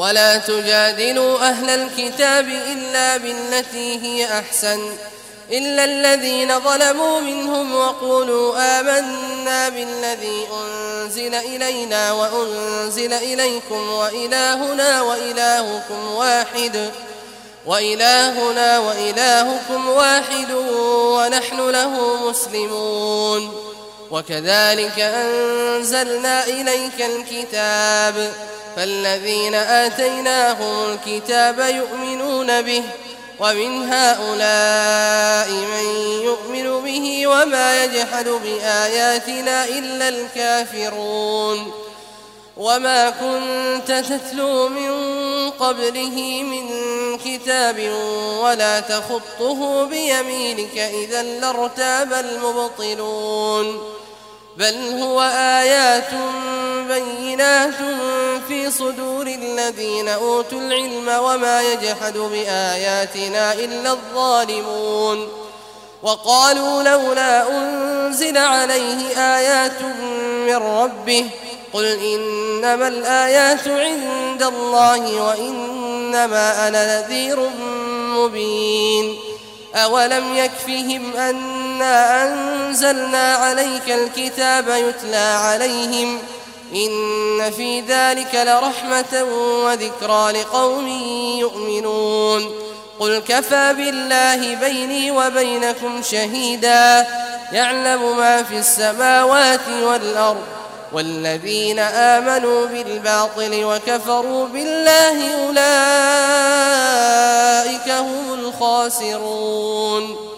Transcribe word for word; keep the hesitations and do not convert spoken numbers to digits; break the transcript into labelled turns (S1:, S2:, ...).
S1: ولا تجادلوا أهل الكتاب إلا بالتي هي أحسن إلا الذين ظلموا منهم وقولوا آمنا بالذي أنزل إلينا وأنزل إليكم وإلهنا وإلهكم واحد وإلهنا وإلهكم واحد ونحن له مسلمون. وكذلك أنزلنا إليك الكتاب فالذين آتيناهم الكتاب يؤمنون به ومن هؤلاء من يؤمن به وما يجحد بآياتنا إلا الكافرون. وما كنت تتلو من قبله من كتاب ولا تخطه بيمينك إذا لارتاب المبطلون. بل هو آيات بينات في صدور الذين أوتوا العلم وما يجحد بآياتنا إلا الظالمون. وقالوا لولا أنزل عليه آيات من ربه قل إنما الآيات عند الله وإنما أنا نذير مبين. أولم يكفهم أنا أنزلنا عليك الكتاب يتلى عليهم إن في ذلك لرحمة وذكرى لقوم يؤمنون. قل كفى بالله بيني وبينكم شهيدا يعلم ما في السماوات والأرض والذين آمنوا بالباطل وكفروا بالله أولئك هم الخاسرون.